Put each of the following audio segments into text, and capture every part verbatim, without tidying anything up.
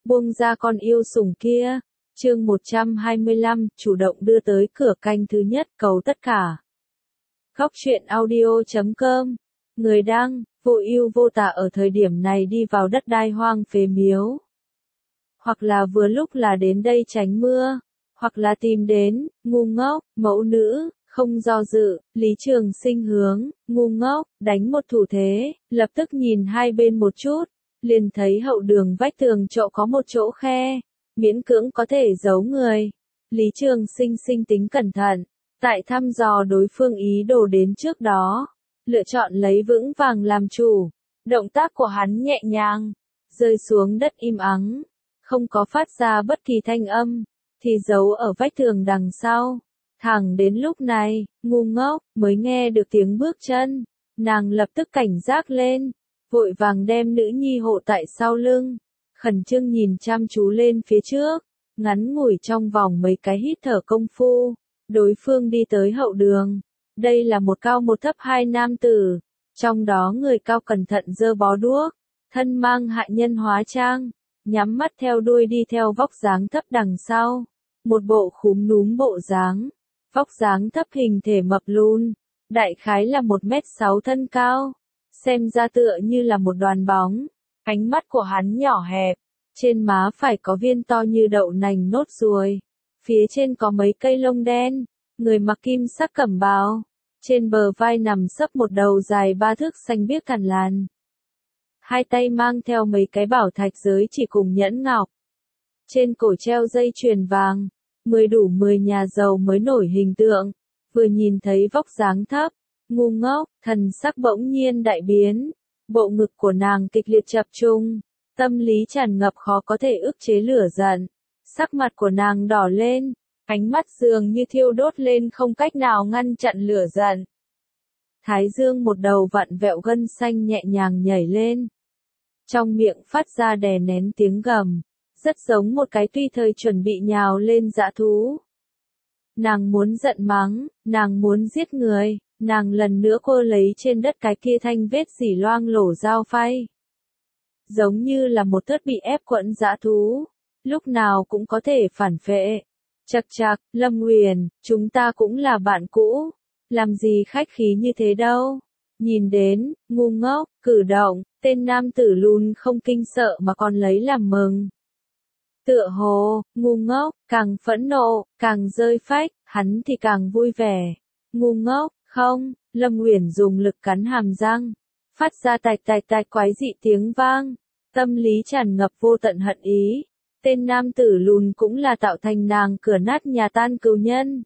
buông ra con yêu sủng kia. Chương một trăm hai mươi lăm, chủ động đưa tới cửa canh thứ nhất, cầu tất cả. Góc truyện audio chấm com. Người đăng, vô ưu vô tà ở thời điểm này đi vào đất đai hoang phế miếu. Hoặc là vừa lúc là đến đây tránh mưa, hoặc là tìm đến, ngu ngốc, mẫu nữ, không do dự, Lý Trường Sinh hướng, ngu ngốc, đánh một thủ thế, lập tức nhìn hai bên một chút, liền thấy hậu đường vách tường chỗ có một chỗ khe, miễn cưỡng có thể giấu người. Lý Trường Sinh sinh tính cẩn thận, tại thăm dò đối phương ý đồ đến trước đó, lựa chọn lấy vững vàng làm chủ, động tác của hắn nhẹ nhàng, rơi xuống đất im ắng, không có phát ra bất kỳ thanh âm, thì giấu ở vách tường đằng sau. Thẳng đến lúc này, ngu ngốc, mới nghe được tiếng bước chân, nàng lập tức cảnh giác lên, vội vàng đem nữ nhi hộ tại sau lưng, khẩn trương nhìn chăm chú lên phía trước, ngắn ngủi trong vòng mấy cái hít thở công phu, đối phương đi tới hậu đường. Đây là một cao một thấp hai nam tử, trong đó người cao cẩn thận giơ bó đuốc, thân mang hạ nhân hóa trang, nhắm mắt theo đuôi đi theo vóc dáng thấp đằng sau, một bộ khúm núm bộ dáng, vóc dáng thấp hình thể mập lùn, đại khái là một mét sáu thân cao, xem ra tựa như là một đoàn bóng, ánh mắt của hắn nhỏ hẹp, trên má phải có viên to như đậu nành nốt ruồi, phía trên có mấy cây lông đen, người mặc kim sắc cẩm bào, trên bờ vai nằm sấp một đầu dài ba thước xanh biếc cằn làn. Hai tay mang theo mấy cái bảo thạch giới chỉ cùng nhẫn ngọc. Trên cổ treo dây chuyền vàng, mười đủ mười nhà giàu mới nổi hình tượng, vừa nhìn thấy vóc dáng thấp, ngu ngốc, thần sắc bỗng nhiên đại biến, bộ ngực của nàng kịch liệt chập trung, tâm lý tràn ngập khó có thể ức chế lửa giận, sắc mặt của nàng đỏ lên, ánh mắt dường như thiêu đốt lên không cách nào ngăn chặn lửa giận. Thái dương một đầu vặn vẹo gân xanh nhẹ nhàng nhảy lên. Trong miệng phát ra đè nén tiếng gầm, rất giống một cái tùy thời chuẩn bị nhào lên dã thú. Nàng muốn giận mắng, nàng muốn giết người, nàng lần nữa cô lấy trên đất cái kia thanh vết dỉ loang lổ dao phay. Giống như là một thớt bị ép quẫn dã thú, lúc nào cũng có thể phản phệ. Chậc chậc, Lâm Uyển, chúng ta cũng là bạn cũ, làm gì khách khí như thế đâu. Nhìn đến, ngu ngốc, cử động, tên nam tử lùn không kinh sợ mà còn lấy làm mừng. Tựa hồ, ngu ngốc, càng phẫn nộ, càng rơi phách, hắn thì càng vui vẻ. Ngu ngốc, không, Lâm Uyển dùng lực cắn hàm răng, phát ra tạch tạch tạch quái dị tiếng vang, tâm lý tràn ngập vô tận hận ý. Tên nam tử lùn cũng là tạo thành nàng cửa nát nhà tan cừu nhân.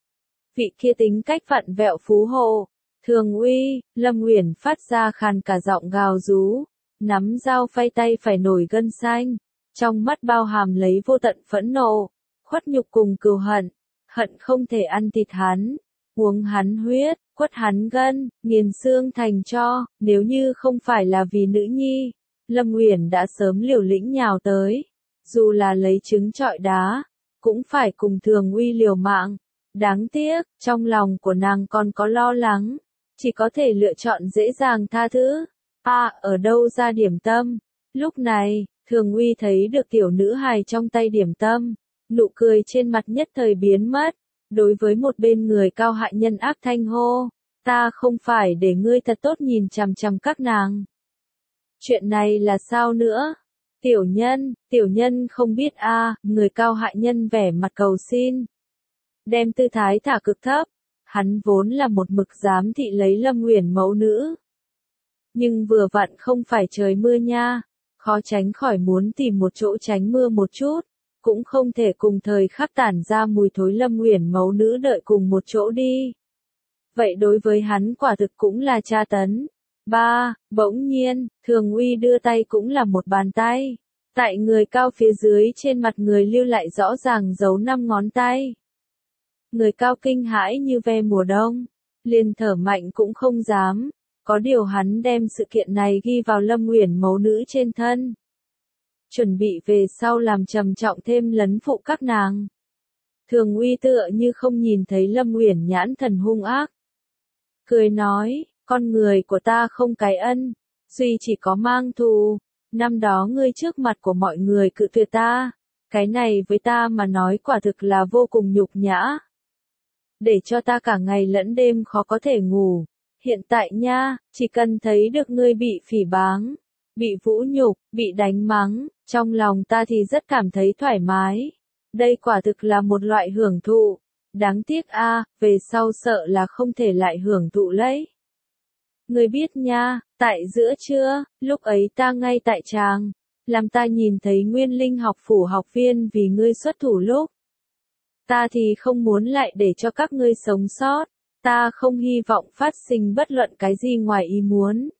Vị kia tính cách vặn vẹo phú hộ, Thường Uy, Lâm Uyển phát ra khàn cả giọng gào rú, nắm dao phay tay phải nổi gân xanh, trong mắt bao hàm lấy vô tận phẫn nộ, khuất nhục cùng cừu hận, hận không thể ăn thịt hắn, uống hắn huyết, quất hắn gân, nghiền xương thành tro, nếu như không phải là vì nữ nhi, Lâm Uyển đã sớm liều lĩnh nhào tới. Dù là lấy trứng trọi đá, cũng phải cùng Thường Uy liều mạng. Đáng tiếc, trong lòng của nàng còn có lo lắng, chỉ có thể lựa chọn dễ dàng tha thứ. À, ở đâu ra điểm tâm? Lúc này, Thường Uy thấy được tiểu nữ hài trong tay điểm tâm, nụ cười trên mặt nhất thời biến mất. Đối với một bên người cao hạ nhân ác thanh hô, ta không phải để ngươi thật tốt nhìn chằm chằm các nàng. Chuyện này là sao nữa? Tiểu nhân, tiểu nhân không biết a, à, người cao hạ nhân vẻ mặt cầu xin. Đem tư thái thả cực thấp, hắn vốn là một mực giám thị lấy Lâm Uyển mẫu nữ. Nhưng vừa vặn không phải trời mưa nha, khó tránh khỏi muốn tìm một chỗ tránh mưa một chút, cũng không thể cùng thời khắc tản ra mùi thối Lâm Uyển mẫu nữ đợi cùng một chỗ đi. Vậy đối với hắn quả thực cũng là tra tấn. Ba, bỗng nhiên, Thường Uy đưa tay cũng là một bàn tay. Tại người cao phía dưới trên mặt người lưu lại rõ ràng dấu năm ngón tay. Người cao kinh hãi như ve mùa đông, liền thở mạnh cũng không dám. Có điều hắn đem sự kiện này ghi vào Lâm Uyển mẫu nữ trên thân. Chuẩn bị về sau làm trầm trọng thêm lấn phụ các nàng. Thường Uy tựa như không nhìn thấy Lâm Uyển nhãn thần hung ác. Cười nói, con người của ta không cái ân, duy chỉ có mang thù. Năm đó ngươi trước mặt của mọi người cự tuyệt ta, cái này với ta mà nói quả thực là vô cùng nhục nhã. Để cho ta cả ngày lẫn đêm khó có thể ngủ. Hiện tại nha, chỉ cần thấy được ngươi bị phỉ báng, bị vũ nhục, bị đánh mắng, trong lòng ta thì rất cảm thấy thoải mái. Đây quả thực là một loại hưởng thụ. Đáng tiếc a, về sau sợ là không thể lại hưởng thụ lấy. Ngươi biết nha, tại giữa trưa, lúc ấy ta ngay tại tràng, làm ta nhìn thấy Nguyên Linh học phủ học viên vì ngươi xuất thủ lúc. Ta thì không muốn lại để cho các ngươi sống sót, ta không hy vọng phát sinh bất luận cái gì ngoài ý muốn.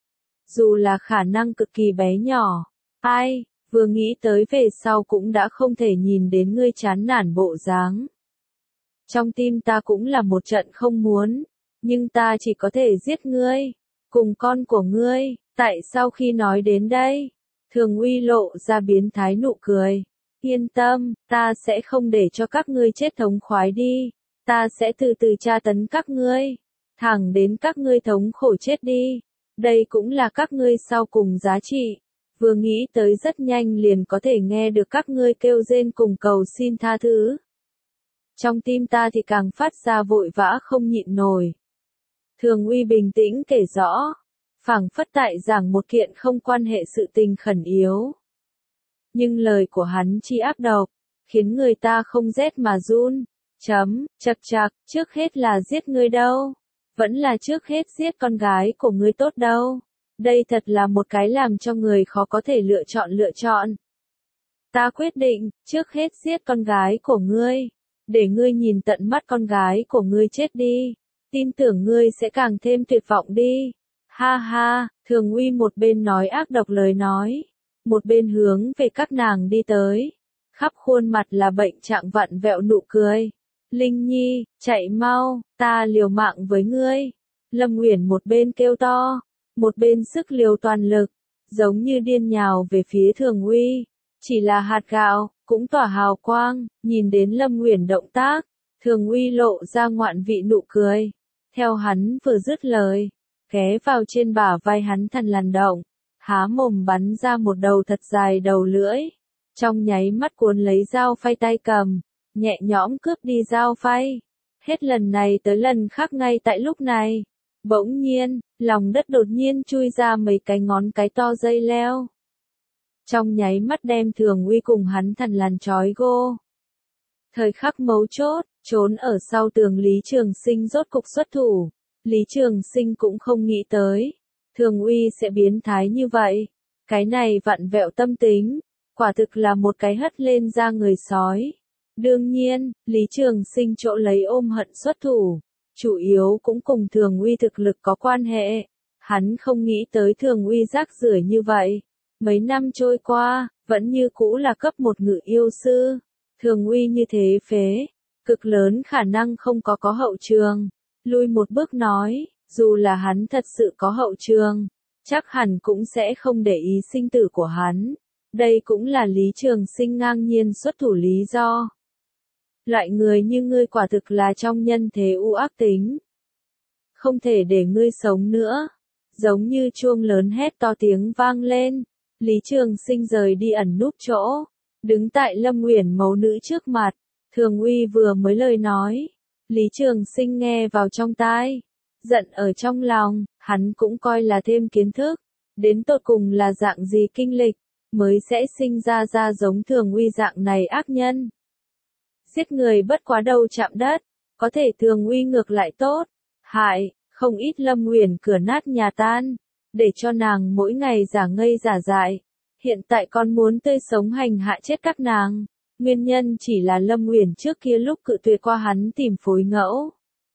Dù là khả năng cực kỳ bé nhỏ, ai, vừa nghĩ tới về sau cũng đã không thể nhìn đến ngươi chán nản bộ dáng. Trong tim ta cũng là một trận không muốn, nhưng ta chỉ có thể giết ngươi, cùng con của ngươi. Tại sao khi nói đến đây, Thường Uy lộ ra biến thái nụ cười. Yên tâm, ta sẽ không để cho các ngươi chết thống khoái đi, ta sẽ từ từ tra tấn các ngươi, thẳng đến các ngươi thống khổ chết đi. Đây cũng là các ngươi sau cùng giá trị. Vừa nghĩ tới rất nhanh liền có thể nghe được các ngươi kêu rên cùng cầu xin tha thứ. Trong tim ta thì càng phát ra vội vã không nhịn nổi. Thường Uy bình tĩnh kể rõ, phảng phất tại giảng một kiện không quan hệ sự tình khẩn yếu. Nhưng lời của hắn chi ác độc, khiến người ta không rét mà run. Chấm, chật chạc, trước hết là giết ngươi đâu. Vẫn là trước hết giết con gái của ngươi tốt đâu. Đây thật là một cái làm cho người khó có thể lựa chọn lựa chọn. Ta quyết định, trước hết giết con gái của ngươi. Để ngươi nhìn tận mắt con gái của ngươi chết đi. Tin tưởng ngươi sẽ càng thêm tuyệt vọng đi. Ha ha, Thường Uy một bên nói ác độc lời nói, một bên hướng về các nàng đi tới. Khắp khuôn mặt là bệnh trạng vặn vẹo nụ cười. Linh Nhi, chạy mau, ta liều mạng với ngươi. Lâm Uyển một bên kêu to, một bên sức liều toàn lực, giống như điên nhào về phía Thường Uy. Chỉ là hạt gạo, cũng tỏa hào quang, nhìn đến Lâm Uyển động tác, Thường Uy lộ ra ngoạn vị nụ cười. Theo hắn vừa dứt lời, ghé vào trên bả vai hắn thần lằn động, há mồm bắn ra một đầu thật dài đầu lưỡi. Trong nháy mắt cuốn lấy dao phay tay cầm, nhẹ nhõm cướp đi dao phay. Hết lần này tới lần khác ngay tại lúc này, bỗng nhiên, lòng đất đột nhiên chui ra mấy cái ngón cái to dây leo. Trong nháy mắt đem Thường Uy cùng hắn thần lằn trói gô. Thời khắc mấu chốt, trốn ở sau tường Lý Trường Sinh rốt cục xuất thủ. Lý Trường Sinh cũng không nghĩ tới, Thường Uy sẽ biến thái như vậy. Cái này vặn vẹo tâm tính, quả thực là một cái hất lên ra người sói. Đương nhiên, Lý Trường Sinh chỗ lấy ôm hận xuất thủ, chủ yếu cũng cùng Thường Uy thực lực có quan hệ. Hắn không nghĩ tới Thường Uy rác rưởi như vậy. Mấy năm trôi qua, vẫn như cũ là cấp một ngự yêu sư. Thường Uy như thế phế, cực lớn khả năng không có có hậu trường. Lui một bước nói, dù là hắn thật sự có hậu trường, chắc hẳn cũng sẽ không để ý sinh tử của hắn. Đây cũng là Lý Trường Sinh ngang nhiên xuất thủ lý do. Loại người như ngươi quả thực là trong nhân thế u ác tính. Không thể để ngươi sống nữa. Giống như chuông lớn hét to tiếng vang lên. Lý Trường Sinh rời đi ẩn núp chỗ. Đứng tại Lâm Uyển mẫu nữ trước mặt. Thường Uy vừa mới lời nói. Lý Trường Sinh nghe vào trong tai. Giận ở trong lòng, hắn cũng coi là thêm kiến thức. Đến tột cùng là dạng gì kinh lịch, mới sẽ sinh ra ra giống Thường Uy dạng này ác nhân. Giết người bất quá đầu chạm đất, có thể Thường Uy ngược lại tốt. Hại, không ít Lâm Uyển cửa nát nhà tan, để cho nàng mỗi ngày giả ngây giả dại. Hiện tại con muốn tươi sống hành hạ chết các nàng. Nguyên nhân chỉ là Lâm Uyển trước kia lúc cự tuyệt qua hắn tìm phối ngẫu.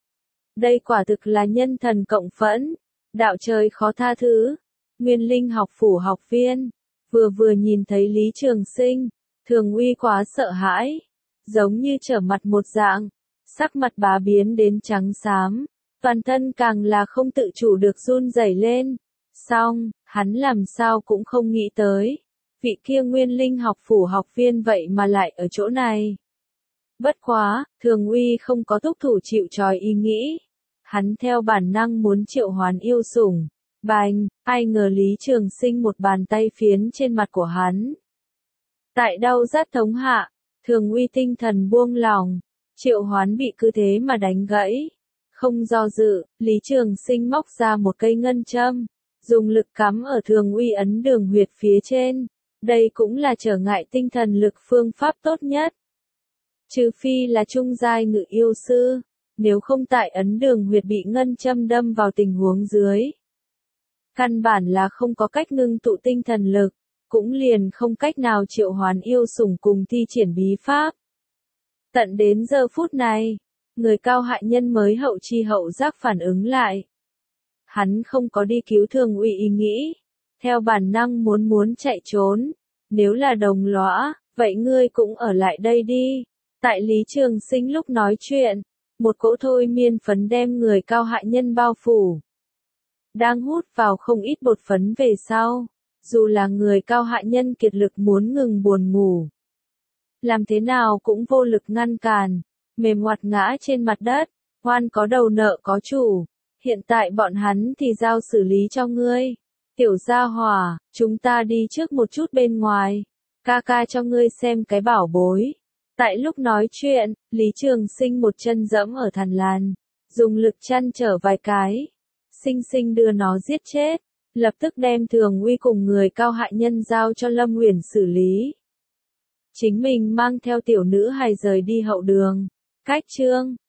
Đây quả thực là nhân thần cộng phẫn, đạo trời khó tha thứ. Nguyên Linh học phủ học viên, vừa vừa nhìn thấy Lý Trường Sinh, Thường Uy quá sợ hãi, giống như trở mặt một dạng, sắc mặt bá biến đến trắng xám, toàn thân càng là không tự chủ được run rẩy lên. Xong, hắn làm sao cũng không nghĩ tới. Vị kia Nguyên Linh học phủ học viên vậy mà lại ở chỗ này. Bất quá, Thường Uy không có thúc thủ chịu trói ý nghĩ. Hắn theo bản năng muốn triệu hoán yêu sủng, Bành, ai ngờ Lý Trường Sinh một bàn tay phiến trên mặt của hắn. Tại đau rát thống hạ, Thường Uy tinh thần buông lỏng, Triệu Hoán bị cứ thế mà đánh gãy. Không do dự, Lý Trường Sinh móc ra một cây ngân châm, dùng lực cắm ở Thường Uy ấn đường huyệt phía trên. Đây cũng là trở ngại tinh thần lực phương pháp tốt nhất. Trừ phi là trung giai ngự yêu sư, nếu không tại ấn đường huyệt bị ngân châm đâm vào tình huống dưới. Căn bản là không có cách ngưng tụ tinh thần lực, cũng liền không cách nào triệu hoán yêu sủng cùng thi triển bí pháp. Tận đến giờ phút này, người cao hại nhân mới hậu chi hậu giác phản ứng lại. Hắn không có đi cứu Thường Uy ý nghĩ, theo bản năng muốn muốn chạy trốn, nếu là đồng lõa, vậy ngươi cũng ở lại đây đi. Tại Lý Trường Sinh lúc nói chuyện, một cỗ thôi miên phấn đem người cao hại nhân bao phủ. Đang hút vào không ít bột phấn về sau, dù là người cao hại nhân kiệt lực muốn ngừng buồn ngủ. Làm thế nào cũng vô lực ngăn cản, mềm ngoặt ngã trên mặt đất, oan có đầu nợ có chủ, hiện tại bọn hắn thì giao xử lý cho ngươi. Tiểu gia hỏa, chúng ta đi trước một chút bên ngoài, ca ca cho ngươi xem cái bảo bối. Tại lúc nói chuyện, Lý Trường Sinh một chân dẫm ở thằn làn, dùng lực chăn trở vài cái, sinh sinh đưa nó giết chết, lập tức đem Thường Uy cùng người cao hại nhân giao cho Lâm Uyển xử lý. Chính mình mang theo tiểu nữ hài rời đi hậu đường. Cách chương